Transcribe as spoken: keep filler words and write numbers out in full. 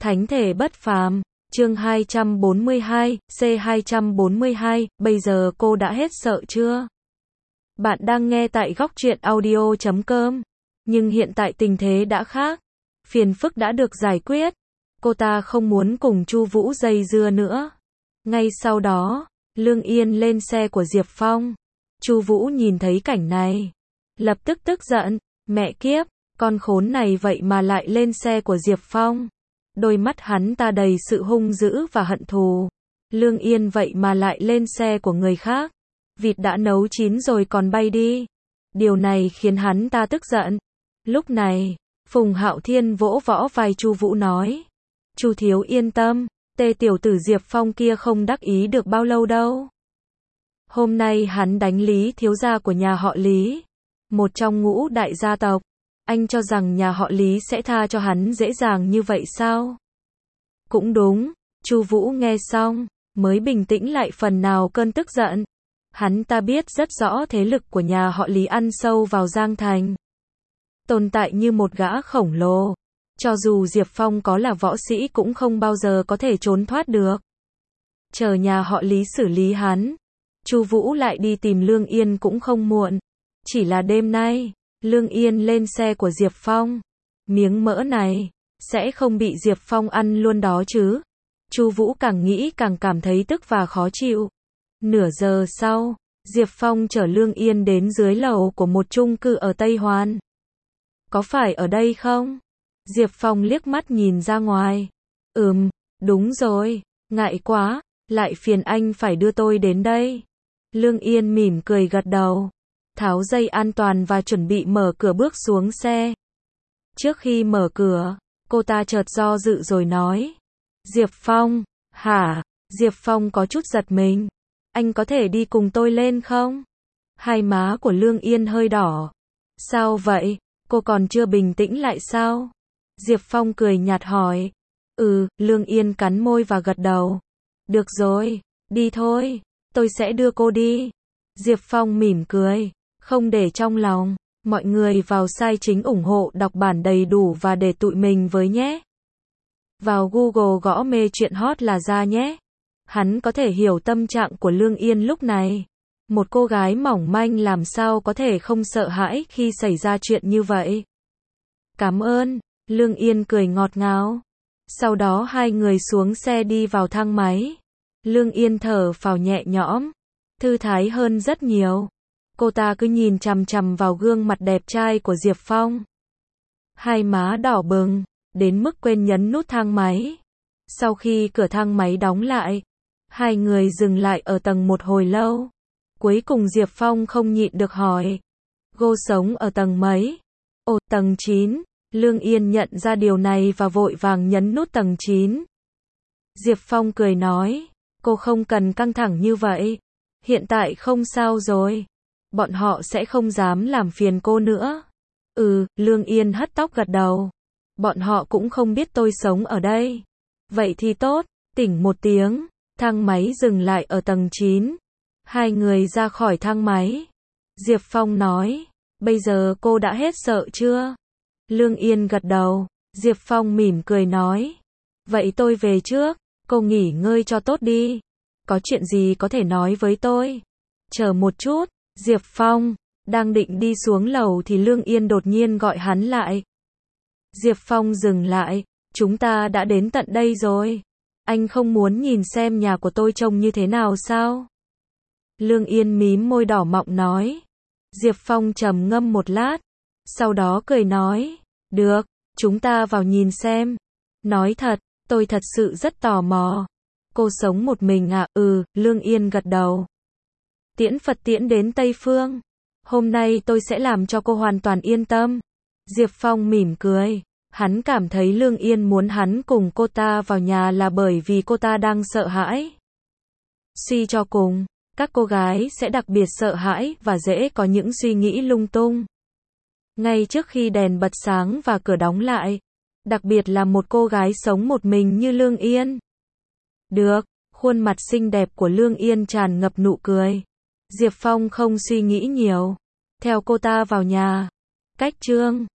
Thánh thể bất phàm, chương hai trăm bốn mươi hai, C hai trăm bốn mươi hai, bây giờ cô đã hết sợ chưa? Bạn đang nghe tại góc truyện audio chấm com. Nhưng hiện tại tình thế đã khác. Phiền phức đã được giải quyết. Cô ta không muốn cùng Chu Vũ dây dưa nữa. Ngay sau đó, Lương Yên lên xe của Diệp Phong. Chu Vũ nhìn thấy cảnh này, lập tức tức giận, mẹ kiếp, con khốn này vậy mà lại lên xe của Diệp Phong. Đôi mắt hắn ta đầy sự hung dữ và hận thù. Lương Yên vậy mà lại lên xe của người khác. Vịt đã nấu chín rồi còn bay đi. Điều này khiến hắn ta tức giận. Lúc này, Phùng Hạo Thiên vỗ võ vai Chu Vũ nói: "Chu thiếu yên tâm, tê tiểu tử Diệp Phong kia không đắc ý được bao lâu đâu. Hôm nay hắn đánh Lý thiếu gia của nhà họ Lý, một trong ngũ đại gia tộc. Anh cho rằng nhà họ Lý sẽ tha cho hắn dễ dàng như vậy sao?" Cũng đúng, Chu Vũ nghe xong, mới bình tĩnh lại phần nào cơn tức giận. Hắn ta biết rất rõ thế lực của nhà họ Lý ăn sâu vào Giang Thành. Tồn tại như một gã khổng lồ. Cho dù Diệp Phong có là võ sĩ cũng không bao giờ có thể trốn thoát được. Chờ nhà họ Lý xử lý hắn, Chu Vũ lại đi tìm Lương Yên cũng không muộn. Chỉ là đêm nay, Lương Yên lên xe của Diệp Phong. Miếng mỡ này, sẽ không bị Diệp Phong ăn luôn đó chứ. Chu Vũ càng nghĩ càng cảm thấy tức và khó chịu. Nửa giờ sau, Diệp Phong chở Lương Yên đến dưới lầu của một chung cư ở Tây Hoàn. Có phải ở đây không? Diệp Phong liếc mắt nhìn ra ngoài. Ừm, đúng rồi, ngại quá, lại phiền anh phải đưa tôi đến đây. Lương Yên mỉm cười gật đầu, tháo dây an toàn và chuẩn bị mở cửa bước xuống xe. Trước khi mở cửa, cô ta chợt do dự rồi nói: "Diệp Phong, hả?" Diệp Phong có chút giật mình. "Anh có thể đi cùng tôi lên không?" Hai má của Lương Yên hơi đỏ. "Sao vậy? Cô còn chưa bình tĩnh lại sao?" Diệp Phong cười nhạt hỏi. "Ừ", Lương Yên cắn môi và gật đầu. "Được rồi, đi thôi, tôi sẽ đưa cô đi." Diệp Phong mỉm cười, không để trong lòng. Mọi người vào site chính ủng hộ đọc bản đầy đủ và để tụi mình với nhé. Vào Google gõ mê truyện hot là ra nhé. Hắn có thể hiểu tâm trạng của Lương Yên lúc này. Một cô gái mỏng manh làm sao có thể không sợ hãi khi xảy ra chuyện như vậy. "Cảm ơn." Lương Yên cười ngọt ngào. Sau đó hai người xuống xe đi vào thang máy. Lương Yên thở phào nhẹ nhõm, thư thái hơn rất nhiều. Cô ta cứ nhìn chằm chằm vào gương mặt đẹp trai của Diệp Phong. Hai má đỏ bừng, đến mức quên nhấn nút thang máy. Sau khi cửa thang máy đóng lại, hai người dừng lại ở tầng một hồi lâu. Cuối cùng Diệp Phong không nhịn được hỏi: "Cô sống ở tầng mấy?" "Ồ, tầng chín." Lương Yên nhận ra điều này và vội vàng nhấn nút tầng chín. Diệp Phong cười nói: "Cô không cần căng thẳng như vậy. Hiện tại không sao rồi. Bọn họ sẽ không dám làm phiền cô nữa." "Ừ", Lương Yên hất tóc gật đầu. "Bọn họ cũng không biết tôi sống ở đây." "Vậy thì tốt." Tỉnh một tiếng, thang máy dừng lại ở tầng chín. Hai người ra khỏi thang máy. Diệp Phong nói: "Bây giờ cô đã hết sợ chưa?" Lương Yên gật đầu. Diệp Phong mỉm cười nói: "Vậy tôi về trước, cô nghỉ ngơi cho tốt đi. Có chuyện gì có thể nói với tôi." "Chờ một chút." Diệp Phong đang định đi xuống lầu thì Lương Yên đột nhiên gọi hắn lại. Diệp Phong dừng lại. "Chúng ta đã đến tận đây rồi. Anh không muốn nhìn xem nhà của tôi trông như thế nào sao?" Lương Yên mím môi đỏ mọng nói. Diệp Phong trầm ngâm một lát, sau đó cười nói: "Được, chúng ta vào nhìn xem." "Nói thật, tôi thật sự rất tò mò." "Cô sống một mình à?" "Ừ", Lương Yên gật đầu. "Tiễn Phật tiễn đến Tây Phương. Hôm nay tôi sẽ làm cho cô hoàn toàn yên tâm." Diệp Phong mỉm cười. Hắn cảm thấy Lương Yên muốn hắn cùng cô ta vào nhà là bởi vì cô ta đang sợ hãi. Suy cho cùng, các cô gái sẽ đặc biệt sợ hãi và dễ có những suy nghĩ lung tung. Ngay trước khi đèn bật sáng và cửa đóng lại, đặc biệt là một cô gái sống một mình như Lương Yên. "Được." Khuôn mặt xinh đẹp của Lương Yên tràn ngập nụ cười. Diệp Phong không suy nghĩ nhiều, theo cô ta vào nhà. Cách chương